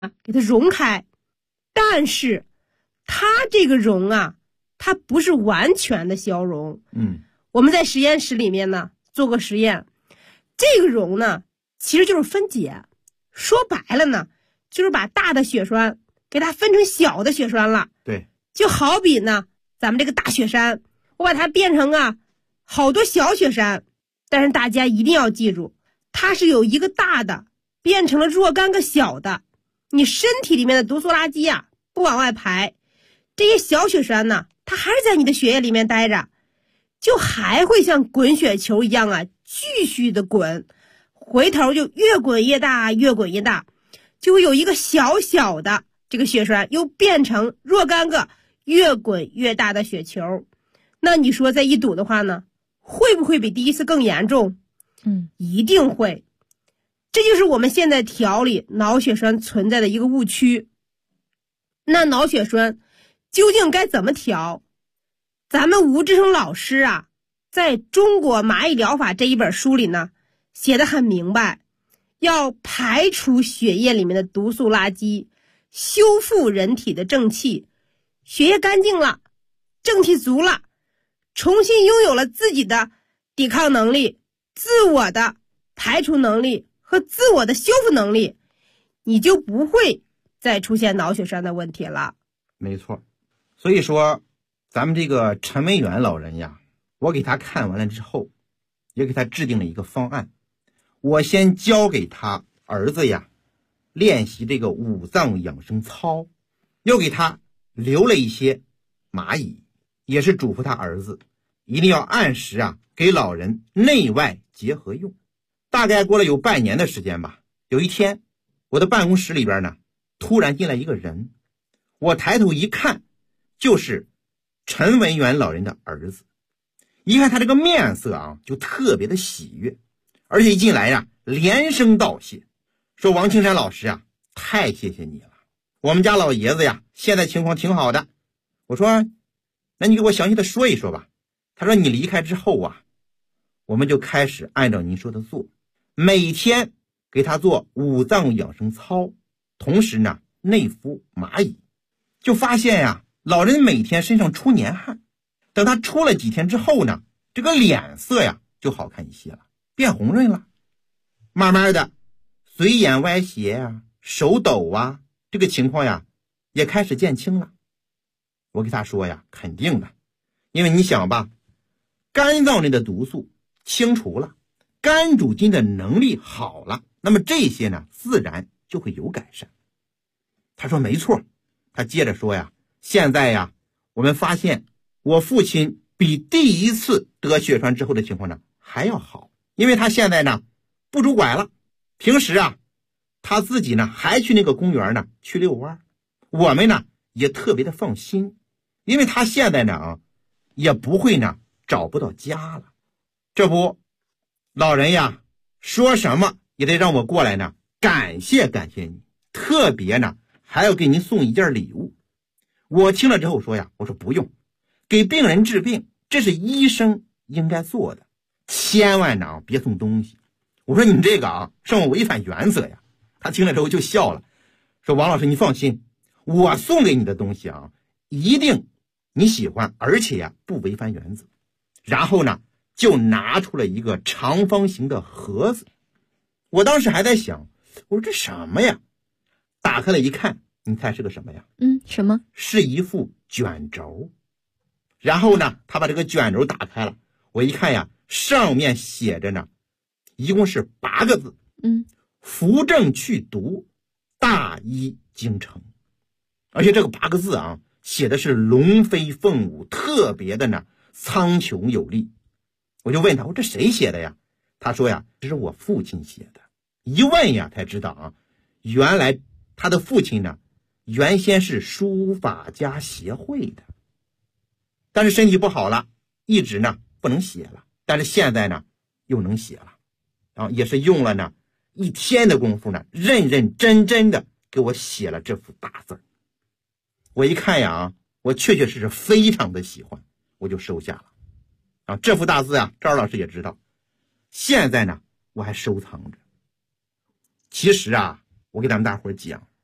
给它溶开。但是它这个溶啊，它不是完全的消融。我们在实验室里面呢做过实验，这个溶呢其实就是分解，说白了呢就是把大的血栓给它分成小的血栓了。 对， 就好比呢咱们这个大雪山，我把它变成好多小雪山，但是大家一定要记住，它是有一个大的变成了若干个小的，你身体里面的毒素垃圾啊不往外排，这些小雪山呢它还是在你的血液里面待着，就还会像滚雪球一样继续的滚，回头就越滚越大，越滚越大，就会有一个小小的这个血栓又变成若干个越滚越大的雪球。那你说再一堵的话呢，会不会比第一次更严重？一定会。这就是我们现在调理脑血栓存在的一个误区。那脑血栓究竟该怎么调？咱们吴志生老师在中国蚂蚁疗法这一本书里呢写得很明白，要排除血液里面的毒素垃圾，修复人体的正气，血液干净了，正气足了，重新拥有了自己的抵抗能力、自我的排除能力和自我的修复能力，你就不会再出现脑血栓的问题了。 没错。所以说咱们这个陈文远老人呀，我给他看完了之后，也给他制定了一个方案。我先教给他儿子呀练习这个五脏养生操，又给他留了一些蚂蚁，也是嘱咐他儿子一定要按时给老人内外结合用。大概过了有半年的时间吧，有一天我的办公室里边呢突然进来一个人，我抬头一看，就是陈文远老人的儿子。一看他这个面色就特别的喜悦，而且一进来连声道谢，说王青山老师太谢谢你了，我们家老爷子现在情况挺好的。我说那你给我详细的说一说吧。他说你离开之后我们就开始按照您说的做，每天给他做五脏养生操，同时呢内服蚂蚁，就发现老人每天身上出年汗，等他出了几天之后呢，这个脸色就好看一些了，变红润了，慢慢的嘴眼歪斜手抖这个情况也开始减轻了。我给他说肯定的，因为你想吧，肝脏内的毒素清除了，肝主筋的能力好了，那么这些呢自然就会有改善。他说没错。他接着说现在我们发现我父亲比第一次得血栓之后的情况呢还要好，因为他现在呢不拄拐了，平时他自己呢还去那个公园呢去遛弯，我们呢也特别的放心，因为他现在呢也不会呢找不到家了。这不老人说什么也得让我过来呢感谢你，特别呢还要给您送一件礼物。我听了之后说我说不用，给病人治病这是医生应该做的，千万呢别送东西。我说你这个让我违反原则呀。他听了之后就笑了，说王老师你放心，我送给你的东西一定你喜欢，而且不违反原则。然后呢就拿出了一个长方形的盒子。我当时还在想，我说这什么呀？打开了一看，你猜是个什么呀？ 什么？ 是一副卷轴。然后呢他把这个卷轴打开了，我一看上面写着呢一共是8个字，扶正去毒，大医精诚。而且这个8个字写的是龙飞凤舞，特别的呢苍穹有力。我就问他，我这谁写的呀？他说这是我父亲写的。一问才知道原来他的父亲呢原先是书法家协会的，但是身体不好了，一直呢不能写了，但是现在呢又能写了，也是用了呢1天的功夫呢认认真真的给我写了这幅大字。我一看我确确实实非常的喜欢，我就收下了。这幅大字赵老师也知道，现在呢我还收藏着。其实我给咱们大伙讲，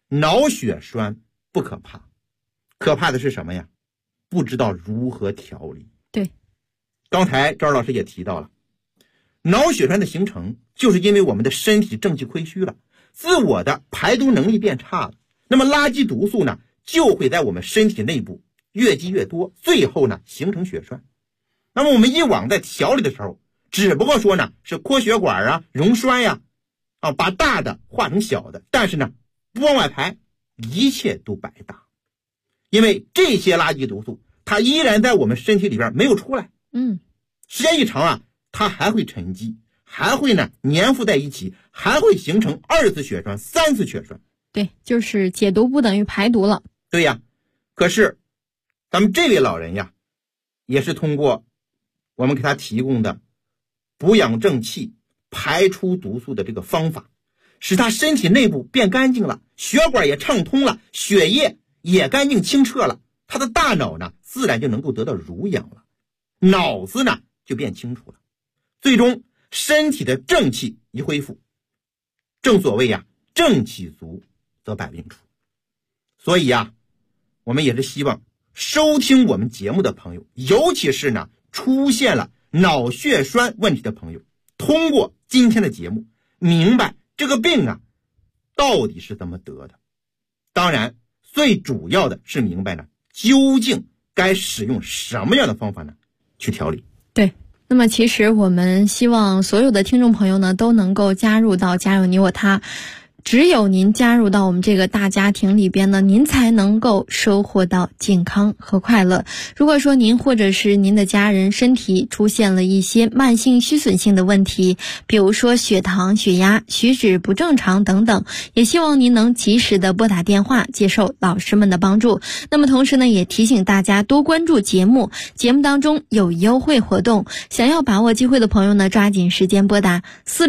脑血栓不可怕，可怕的是什么呀？不知道如何调理。 对， 刚才赵老师也提到了，脑血栓的形成就是因为我们的身体正气亏虚了，自我的排毒能力变差了，那么垃圾毒素呢就会在我们身体内部越积越多，最后呢形成血栓。那么我们以往在调理的时候，只不过说呢是扩血管啊、溶栓呀，把大的化成小的，但是呢不往外排，一切都白搭。因为这些垃圾毒素它依然在我们身体里边没有出来，时间一长啊，它还会沉积，还会呢粘附在一起，还会形成2次血栓、3次血栓。 对，就是解毒不等于排毒了。 对呀，可是咱们这位老人呀，也是通过我们给他提供的补养正气、排出毒素的这个方法，使他身体内部变干净了，血管也畅通了，血液也干净清澈了，他的大脑呢自然就能够得到濡养了，脑子呢就变清楚了，最终身体的正气一恢复。正所谓呀，正气足则百病除。所以呀，我们也是希望收听我们节目的朋友，尤其是呢出现了脑血栓问题的朋友，通过今天的节目明白这个病啊到底是怎么得的。当然最主要的是明白呢究竟该使用什么样的方法呢去调理。 对，那么其实我们希望所有的听众朋友呢都能够加入到家有你我他，只有您加入到我们这个大家庭里边呢，您才能够收获到健康和快乐。如果说您或者是您的家人身体出现了一些慢性虚损性的问题，比如说血糖、血压、血脂不正常等等，也希望您能及时的拨打电话接受老师们的帮助。那么同时呢，也提醒大家多关注节目，节目当中有优惠活动，想要把握机会的朋友呢，抓紧时间拨打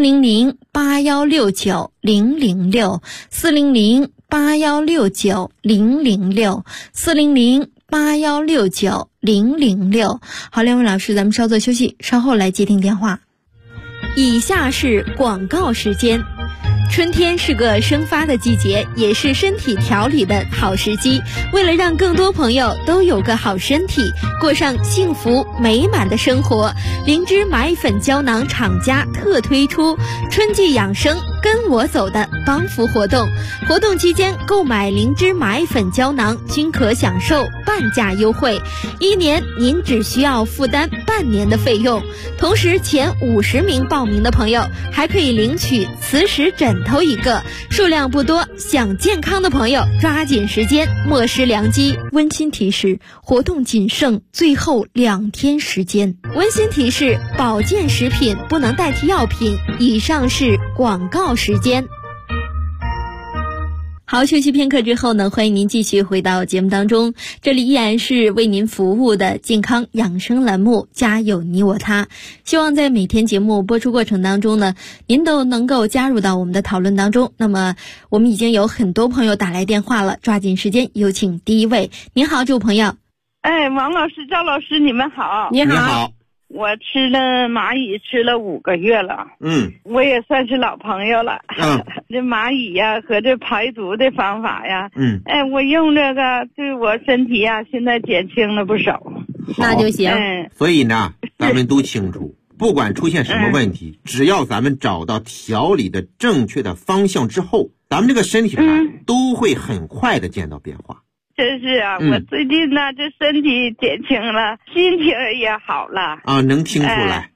400-8169-006，400-8169-006，400-8169-006。好，两位老师，咱们稍作休息，稍后来接听电话。以下是广告时间。春天是个生发的季节，也是身体调理的好时机。为了让更多朋友都有个好身体，过上幸福美满的生活，灵芝蚂蚁粉胶囊厂家特推出春季养生跟我走的帮扶活动。活动期间购买灵芝蚂蚁粉胶囊均可享受半价优惠，1年您只需要负担半年的费用。同时前50名报名的朋友还可以领取磁石枕头1个，数量不多，想健康的朋友抓紧时间，莫失良机。温馨提示，活动仅剩最后2天时间。温馨提示，保健食品不能代替药品。以上是广告时间。好，休息片刻之后呢，欢迎您继续回到节目当中，这里依然是为您服务的健康养生栏目，家有你我他。希望在每天节目播出过程当中呢，您都能够加入到我们的讨论当中。那么我们已经有很多朋友打来电话了，抓紧时间有请第一位。您好，这位朋友。 王老师、赵老师，你们好。 你好。 你好。 我吃了蚂蚁吃了5个月了，我也算是老朋友了。这蚂蚁呀和这排毒的方法呀，我用这个对我身体呀现在减轻了不少。 那就行。 所以呢，咱们都清楚，不管出现什么问题，只要咱们找到调理的正确的方向之后，咱们这个身体呢都会很快的见到变化。 真是啊，我最近呢这身体减轻了，心情也好了啊， 能听出来。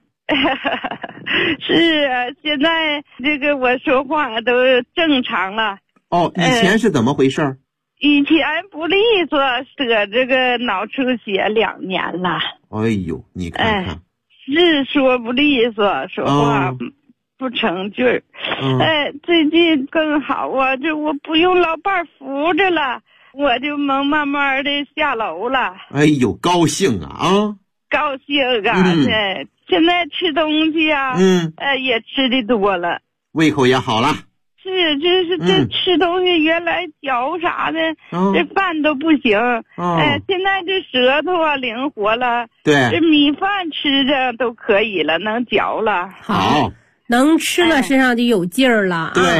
是啊，现在这个我说话都正常了。 以前是怎么回事？ 以前不利索，得这个脑出血2年了。 哎呦，你看看， 是说不利索，说话不成句儿。最近更好啊，这我不用老伴扶着了。我就能慢慢的下楼了。哎呦，高兴啊！ 高兴啊！现在吃东西啊，也吃的多了， 胃口也好了。 是，这吃东西原来嚼啥的，这饭都不行。现在这舌头啊灵活了， 对， 这米饭吃着都可以了，能嚼了。 好，能吃了身上就有劲儿了。 对，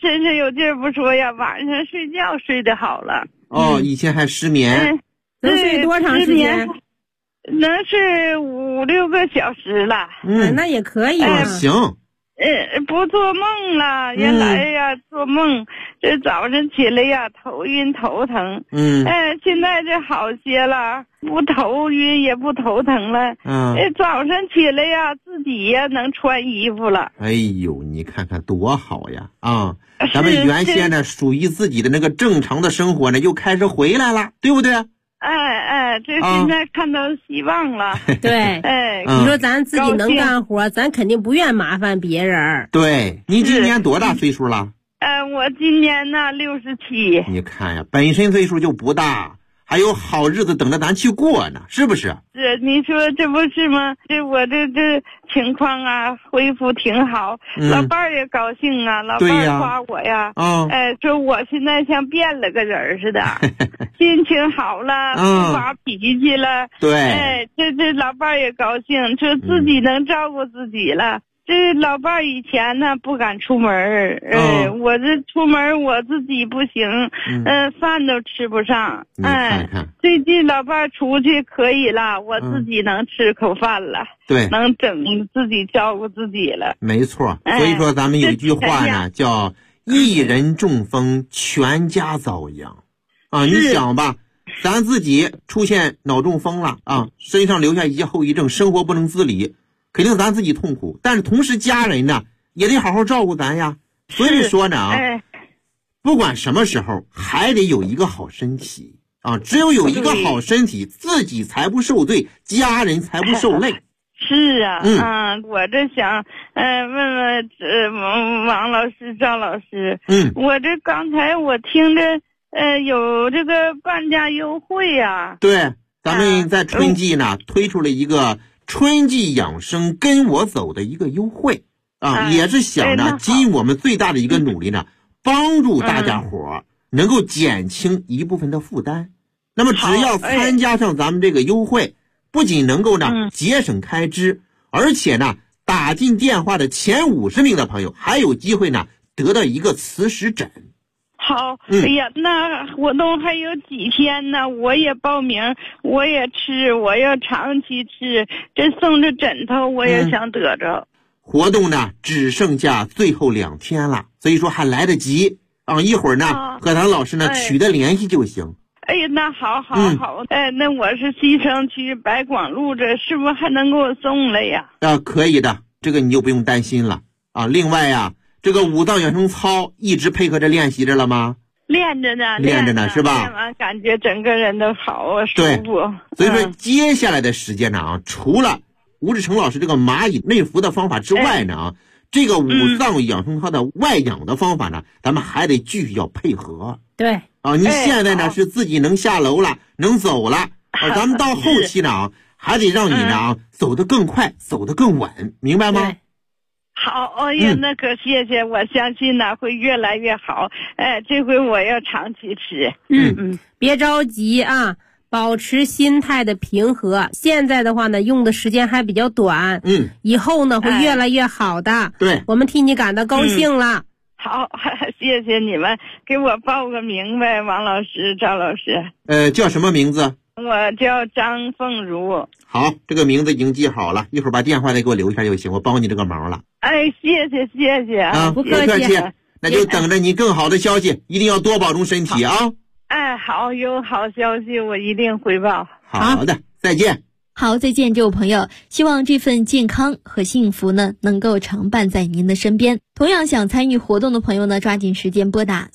身上有劲儿不说呀，晚上睡觉睡得好了。 以前还失眠。 能睡多长时间？ 能睡5、6个小时了。 那也可以啊。 行。 不做梦了，原来呀，做梦这早上起来呀，头晕头疼。现在这好些了，不头晕也不头疼了。早上起来呀，自己呀能穿衣服了。 哎呦，你看看多好呀！咱们原先呢属于自己的那个正常的生活呢，又开始回来了，对不对？ 这现在看到希望了。 对，你说咱自己能干活，咱肯定不愿麻烦别人。 对，你今年多大岁数了？ 我今年呢67。 你看呀，本身岁数就不大，还有好日子等着咱去过呢，是不是？ 是，你说这不是吗？我这情况啊，恢复挺好，老伴儿也高兴啊，老伴儿夸我呀，说我现在像变了个人似的，心情好了，不发脾气了， 对， 这老伴儿也高兴，说自己能照顾自己了。这老伴儿以前呢不敢出门，我这出门我自己不行，饭都吃不上。最近老伴儿出去可以了，我自己能吃口饭了， 对， 能整自己照顾自己了。 没错，所以说咱们有一句话呢，叫一人中风，全家遭殃。你想吧，咱自己出现脑中风了身上留下一些后遗症，生活不能自理。肯定咱自己痛苦，但是同时家人呢也得好好照顾咱呀。所以说呢不管什么时候还得有一个好身体只有一个好身体，自己才不受罪，家人才不受累。 是啊，我这想问问王老师、赵老师，我这刚才我听着有这个半价优惠呀。 对，咱们在春季呢推出了一个春季养生跟我走的一个优惠也是想呢尽我们最大的一个努力呢，帮助大家伙能够减轻一部分的负担。那么只要参加上咱们这个优惠，不仅能够呢节省开支，而且呢打进电话的前50名的朋友还有机会呢得到一个磁石枕。 好，哎呀，那活动还有几天呢？我也报名，我也吃，我要长期吃。这送着枕头，我也想得着。 活动呢只剩下最后2天了，所以说还来得及一会儿呢和咱老师呢取得联系就行。 哎呀，那好。那我是西城区白广路这，是不是还能给我送来呀？ 可以的，这个你就不用担心了另外呀，这个5脏养生操一直配合着练习着了吗？ 练着呢， 是吧？ 练完感觉整个人都好舒服。 所以说接下来的时间呢除了吴志成老师这个蚂蚁内服的方法之外呢这个5脏养生操的外养的方法呢咱们还得继续要配合。 对你现在呢是自己能下楼了，能走了咱们到后期呢还得让你呢走得更快，走得更稳，明白吗？ 好，哎呀，那可谢谢，我相信呢会越来越好。这回我要长期吃。 别着急保持心态的平和。现在的话呢，用的时间还比较短，以后呢会越来越好的。 对， 我们替你感到高兴了。 好，谢谢你们，给我报个名呗，王老师、赵老师。 叫什么名字？ 我叫张凤如。 好，这个名字已经记好了，一会儿把电话再给我留下就行，我帮你这个忙了。 谢谢不客气，那就等着你更好的消息，一定要多保重身体好，有好消息我一定回报。 好的，再见。 好，再见，这位朋友，希望这份健康和幸福呢能够常伴在您的身边。同样想参与活动的朋友呢，抓紧时间拨打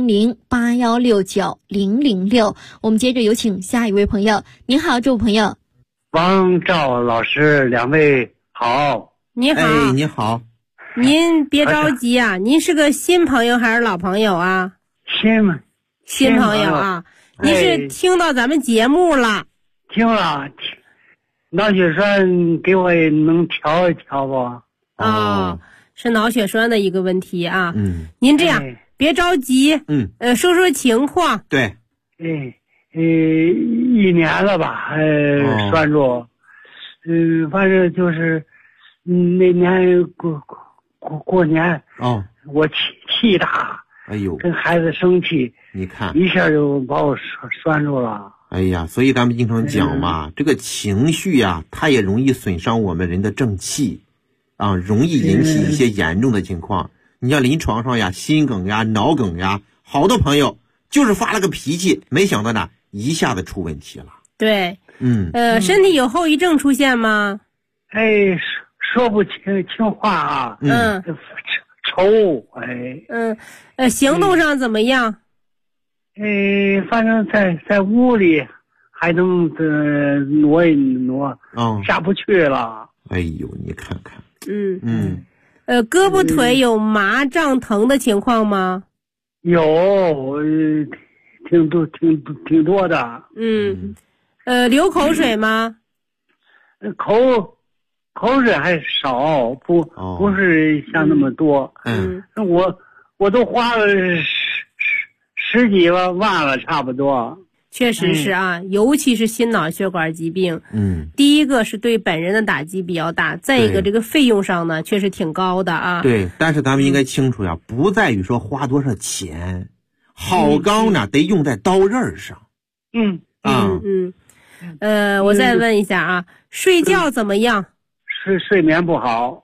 400-8169-006。我们接着有请下一位朋友。您好，这位朋友。 王赵老师，两位好。 你好。 你好。 您别着急您是个新朋友还是老朋友啊？ 新朋友您是听到咱们节目了？ 听了。脑血栓给我能调一调不？ 是脑血栓的一个问题您这样别着急，说说情况。 对 ，1年了吧，栓住，反正就是那年过年我气大， 哎呦， 跟孩子生气， 你看一下就把我拴住了。 哎呀，所以咱们经常讲嘛，这个情绪呀，它也容易损伤我们人的正气，啊，容易引起一些严重的情况。你像临床上呀，心梗呀、脑梗呀，好多朋友就是发了个脾气，没想到呢，一下子出问题了。 对，身体有后遗症出现吗？ 哎，说不清话啊，愁，哎， 行动上怎么样？ 反正在屋里还能挪一挪，下不去了。 哎呦，你看看， 胳膊腿有麻胀疼的情况吗？ 有，挺多的。 流口水吗？ 口水还少，不是像那么多。我都花了十几万了，差不多。 确实是啊，尤其是心脑血管疾病。第一个是对本人的打击比较大，再一个这个费用上呢，确实挺高的啊。 对，但是咱们应该清楚呀，不在于说花多少钱，好钢呢得用在刀刃上。 我再问一下啊，睡觉怎么样？ 睡眠不好，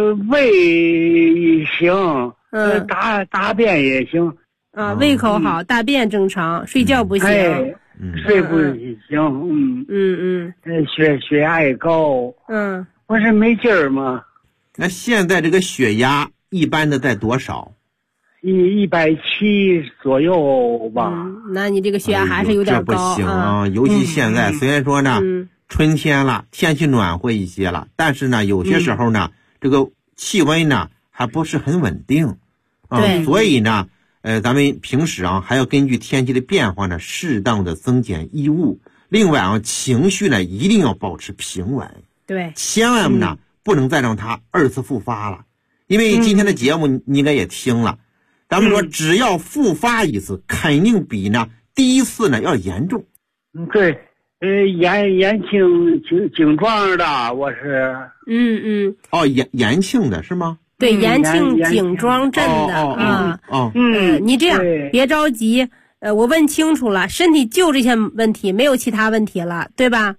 胃行，大便也行啊，胃口好，大便正常，睡觉不行， 睡不行，血压也高，不是没劲儿吗？ 那现在这个血压一般的在多少 ？170左右吧。 那你这个血压还是有点高， 这不行啊！尤其现在虽然说呢，春天了，天气暖和一些了，但是呢，有些时候呢，这个气温呢还不是很稳定，所以呢，咱们平时啊还要根据天气的变化呢，适当的增减衣物。另外啊，情绪呢一定要保持平稳， 对， 千万呢不能再让它二次复发了。因为今天的节目你应该也听了，咱们说只要复发一次，肯定比呢第一次呢要严重。 对，延庆景庄的，我是。 延庆的是吗？ 对，延庆景庄镇的你这样别着急，我问清楚了，身体就这些问题，没有其他问题了，对吧？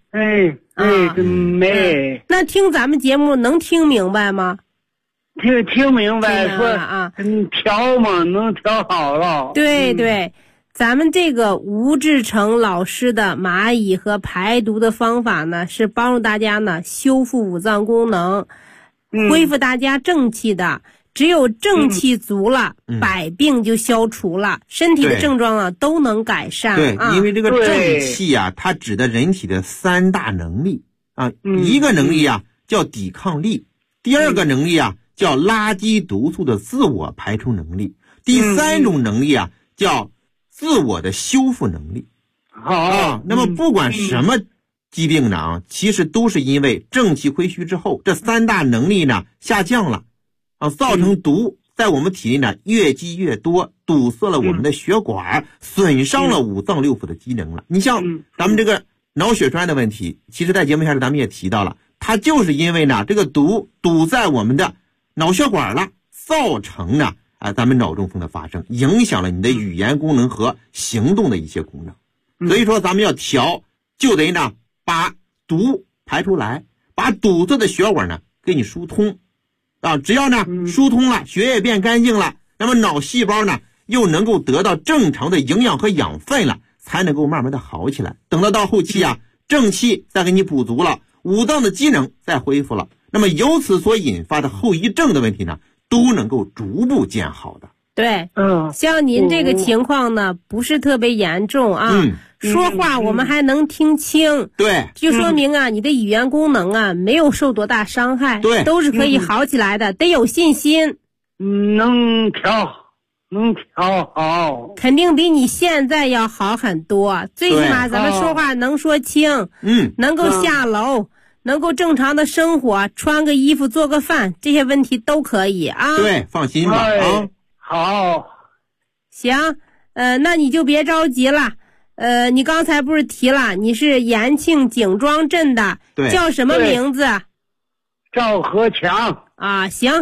没。 那听咱们节目能听明白吗？ 听明白，说调嘛，能调好了。 对，咱们这个吴志成老师的蚂蚁和排毒的方法呢，是帮助大家呢修复五脏功能，恢复大家正气的。只有正气足了，百病就消除了，身体的症状啊都能改善。 对，因为这个正气啊，它指的人体的3大能力啊，一个能力啊叫抵抗力，第二个能力啊叫垃圾毒素的自我排出能力，第3种能力啊叫自我的修复能力。那么不管什么疾病呢其实都是因为正气亏虚之后，这3大能力呢下降了造成毒在我们体内呢越积越多，堵塞了我们的血管，损伤了五脏六腑的机能了。你像咱们这个脑血栓的问题，其实在节目下咱们也提到了，它就是因为呢这个毒堵在我们的脑血管了，造成呢咱们脑中风的发生，影响了你的语言功能和行动的一些功能。所以说咱们要调，就得呢把毒排出来，把堵塞的血管呢给你疏通只要呢疏通了，血液变干净了，那么脑细胞呢又能够得到正常的营养和养分了，才能够慢慢的好起来。等到后期正气再给你补足了，五脏的机能再恢复了，那么由此所引发的后遗症的问题呢都能够逐步见好的。 对，像您这个情况呢不是特别严重说话我们还能听清， 对， 就说明你的语言功能没有受多大伤害， 对， 都是可以好起来的，得有信心。 能调好， 肯定比你现在要好很多，最起码咱们说话能说清，能够下楼，能够正常的生活，穿个衣服做个饭，这些问题都可以对，放心吧好， 行，那你就别着急了。你刚才不是提了你是延庆景庄镇的， 对， 叫什么名字？ 赵和强行，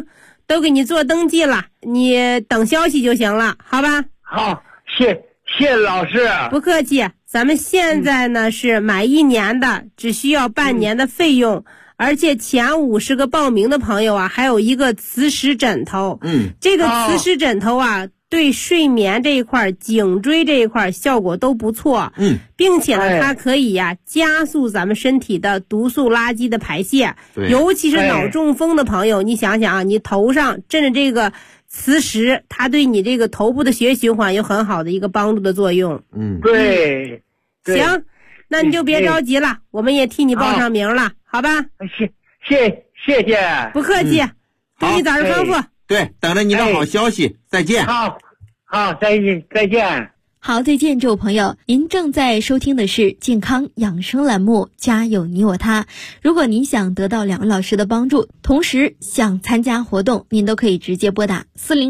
都给你做登记了，你等消息就行了，好吧？ 好，谢老师。 不客气。咱们现在呢是买1年的，只需要半年的费用，而且前50个报名的朋友啊，还有一个磁石枕头。这个磁石枕头啊，对睡眠这一块、颈椎这一块效果都不错。并且呢，它可以呀加速咱们身体的毒素垃圾的排泄。尤其是脑中风的朋友，你想想啊，你头上枕着这个磁石，它对你这个头部的血液循环有很好的一个帮助的作用。 对。 行，那你就别着急了，我们也替你报上名了，好吧？ 谢谢。 不客气，祝你早日康复。 对，等着你的好消息，再见。 好，再见。 好，再见，这位朋友，您正在收听的是健康养生栏目《家有你我他》。如果您想得到2位老师的帮助，同时想参加活动，您都可以直接拨打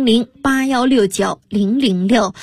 400-8169-006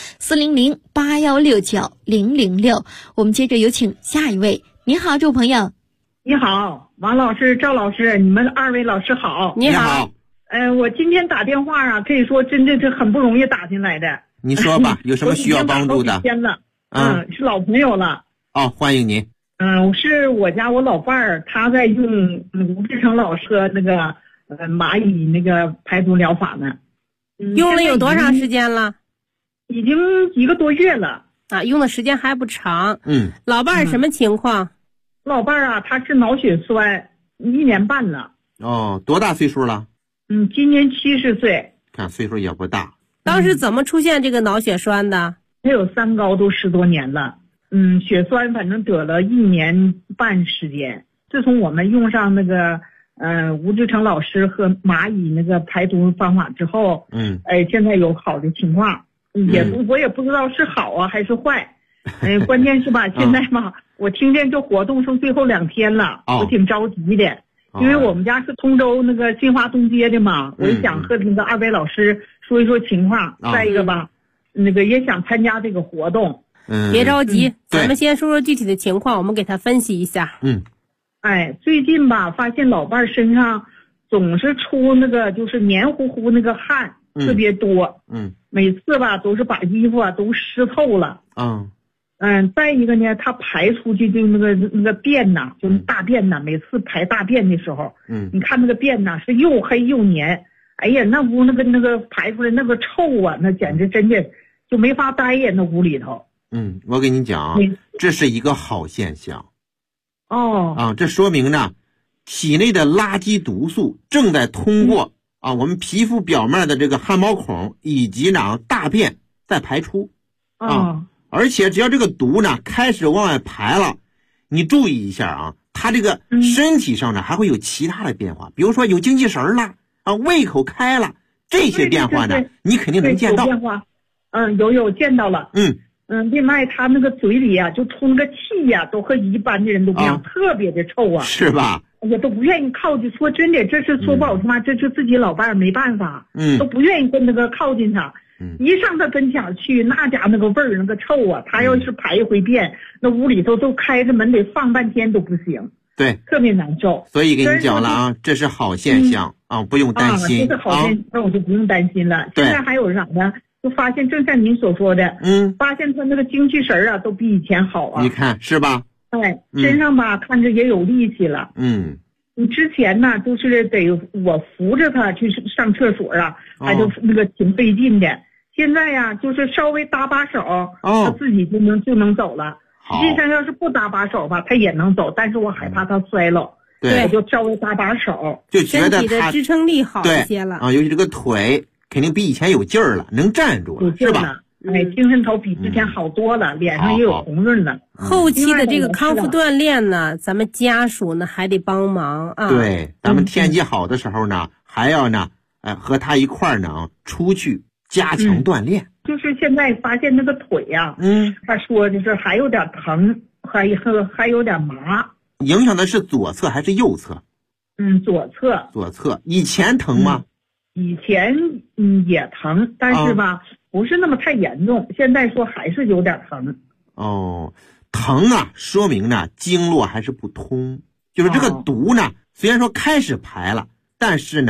400-8169-006。我们接着有请下一位。您好，这位朋友。 你好，王老师、赵老师，你们2位老师好。 你好。 我今天打电话啊，可以说真的是很不容易打进来的。 你说吧，有什么需要帮助的？ 天了，是老朋友了。 欢迎您。 是我家我老伴儿，他在用吴志成老师那个蚂蚁那个排毒疗法呢。 用了有多长时间了？ 已经1个多月了。 用的时间还不长。老伴儿什么情况？ 老伴儿啊，他是脑血栓，1年半了。 多大岁数了？ 今年70岁。 看岁数也不大。 当时怎么出现这个脑血栓的？ 他有3高都10多年了。血栓反正得了1年半时间。自从我们用上那个吴志成老师和蚂蚁那个排毒方法之后，现在有好的情况，我也不知道是好啊还是坏。关键是吧，现在吧，我听见这活动剩最后2天了，我挺着急的。因为我们家是通州那个新华东街的嘛，我也想和那个2位老师说一说情况。再一个吧，那个也想参加这个活动。 别着急，咱们先说说具体的情况，我们给他分析一下。 最近吧，发现老伴身上总是出那个就是黏糊糊那个汗，特别多。每次吧都是把衣服啊都湿透了。再一个呢，他排出去就那个便呐，就是大便呐，每次排大便的时候，你看那个便呐是又黑又黏，哎呀，那屋那个排出来那个臭啊，那简直真的就没法待呀，那屋里头。 我跟你讲，这是一个好现象。这说明呢，体内的垃圾毒素正在通过我们皮肤表面的这个汗毛孔以及大便在排出。而且只要这个毒呢开始往外排了，你注意一下它这个身体上呢还会有其他的变化，比如说有精气神了胃口开了，这些变化呢你肯定能见到。 有变化，有见到了。另外他那个嘴里啊就出那个气呀，都和一般的人都不一样，特别的臭啊。 是吧？ 我都不愿意靠近，说真的，这是说不好听话，这是自己老伴儿没办法，都不愿意跟那个靠近他。一上他跟前去，那家那个味儿那个臭啊，他要是排一回便，那屋里头都开着门得放半天都不行。 对， 特别难受。 所以给你讲了这是好现象不用担心。 这是好现象，那我就不用担心了。现在还有啥呢？就发现正像您所说的，发现他那个精气神都比以前好啊。 你看是吧？ 身上吧看着也有力气了。你之前呢都是得我扶着他去上厕所还就那个挺费劲的。现在呀就是稍微搭把手，他自己就能走了。实际上要是不搭把手吧，他也能走，但是我害怕他摔了。我就稍微搭把手， 就觉得身体的支撑力好一些了尤其这个腿肯定比以前有劲儿了，能站住了，是吧？ 精神头比之前好多了，脸上也有红润了。 后期的这个康复锻炼呢，咱们家属呢还得帮忙对，咱们天气好的时候呢，还要呢和他一块儿呢出去加强锻炼。 就是现在发现那个腿呀他说就是还有点疼，还有点麻。 影响的是左侧还是右侧？ 左侧。 左侧。以前疼吗？ 以前也疼，但是吧不是那么太严重，现在说还是有点疼。 疼说明呢经络还是不通，就是这个毒呢虽然说开始排了，但是呢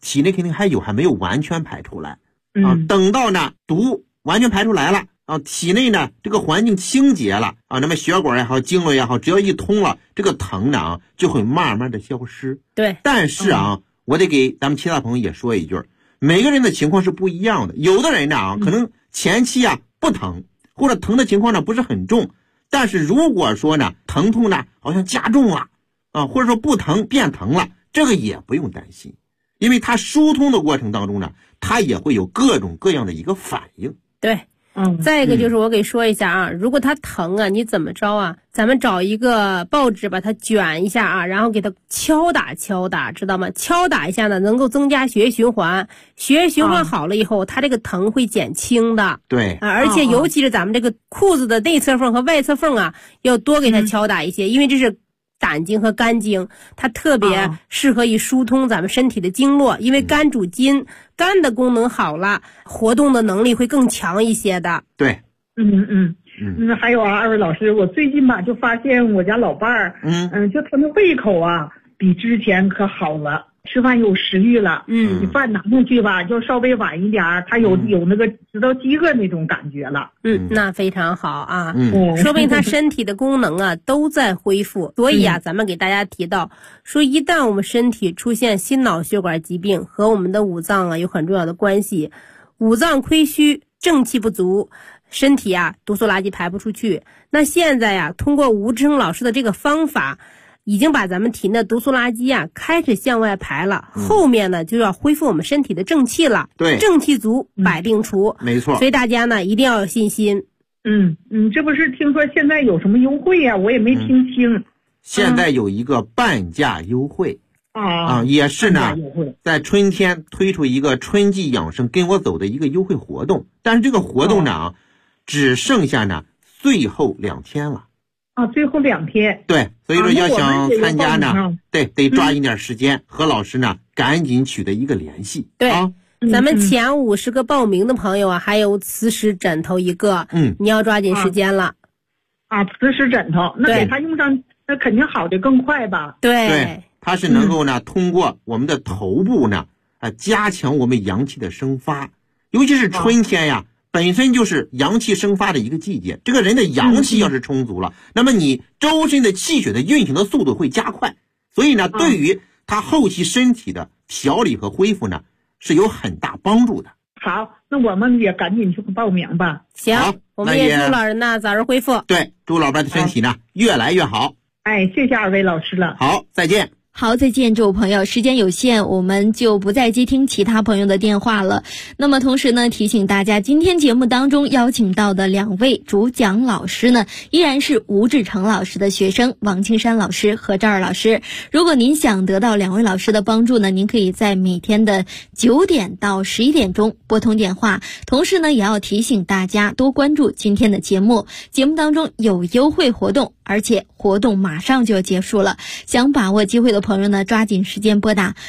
体内肯定还有，还没有完全排出来啊。等到呢毒完全排出来了啊，体内呢这个环境清洁了啊，那么血管也好，经络也好，只要一通了，这个疼呢就会慢慢的消失。 对， 但是啊，我得给咱们其他朋友也说一句，每个人的情况是不一样的。有的人呢可能前期啊不疼，或者疼的情况呢不是很重，但是如果说呢疼痛呢好像加重了啊，或者说不疼变疼了，这个也不用担心，因为它疏通的过程当中呢，它也会有各种各样的一个反应。 对，再一个就是我给说一下啊，如果它疼啊，你怎么着啊？咱们找一个报纸把它卷一下啊，然后给它敲打，知道吗？敲打一下呢，能够增加血液循环，血液循环好了以后，它这个疼会减轻的。 对， 而且尤其是咱们这个裤子的内侧缝和外侧缝啊，要多给它敲打一些，因为这是胆经和肝经，它特别适合于疏通咱们身体的经络，因为肝主筋，肝的功能好了，活动的能力会更强一些的。 对， 还有啊，二位老师，我最近吧就发现我家老伴儿，就他的胃口啊比之前可好了，吃饭有食欲了，你饭拿上去吧，就稍微晚一点，他有那个知道饥饿那种感觉了。 那非常好啊，说明他身体的功能啊都在恢复。所以啊，咱们给大家提到说，一旦我们身体出现心脑血管疾病，和我们的五脏啊有很重要的关系。五脏亏虚，正气不足，身体啊毒素垃圾排不出去。那现在呀，通过吴志成老师的这个方法，已经把咱们体内的毒素垃圾啊开始向外排了，后面呢就要恢复我们身体的正气了。 对， 正气足，百病除。 没错。 所以大家呢一定要有信心。 这不是听说现在有什么优惠呀？我也没听清。 现在有一个半价优惠也是呢，在春天推出一个春季养生跟我走的一个优惠活动，但是这个活动呢只剩下呢最后2天了。 最后2天。 对，所以说要想参加呢，对，得抓紧点时间，和老师呢赶紧取得一个联系。 对，咱们前50个报名的朋友啊，还有磁石枕头一个，你要抓紧时间了。 磁石枕头，那给他用上，那肯定好的更快吧？ 对，它是能够呢通过我们的头部呢加强我们阳气的生发，尤其是春天呀。本身就是阳气生发的一个季节，这个人的阳气要是充足了，那么你周身的气血的运行的速度会加快，所以呢，对于他后期身体的调理和恢复呢，是有很大帮助的。 好，那我们也赶紧去报名吧。 行，我们也祝老人呢早日恢复。 对，祝老伴的身体呢越来越好。 谢谢2位老师了。 好，再见。 好，再见，诸位朋友，时间有限，我们就不再接听其他朋友的电话了。那么同时呢，提醒大家，今天节目当中邀请到的2位主讲老师呢，依然是吴志成老师的学生王青山老师和赵二老师。如果您想得到2位老师的帮助呢，您可以在每天的9点到11点钟拨通电话。同时呢，也要提醒大家多关注今天的节目，节目当中有优惠活动，而且活动马上就要结束了。想把握机会的朋友呢，抓紧时间拨打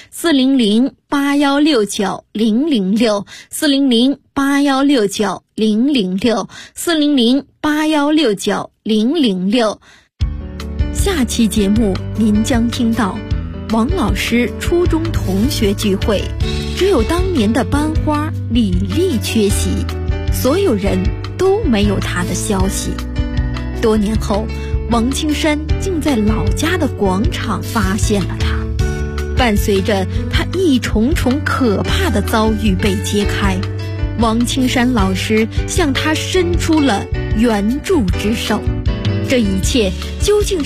400-8169-006 400-8169-006 400-8169-006。下期节目您将听到王老师初中同学聚会，只有当年的班花李丽缺席，所有人都没有她的消息。多年后，王青山竟在老家的广场发现了他，伴随着他一重重可怕的遭遇被揭开，王青山老师向他伸出了援助之手。这一切究竟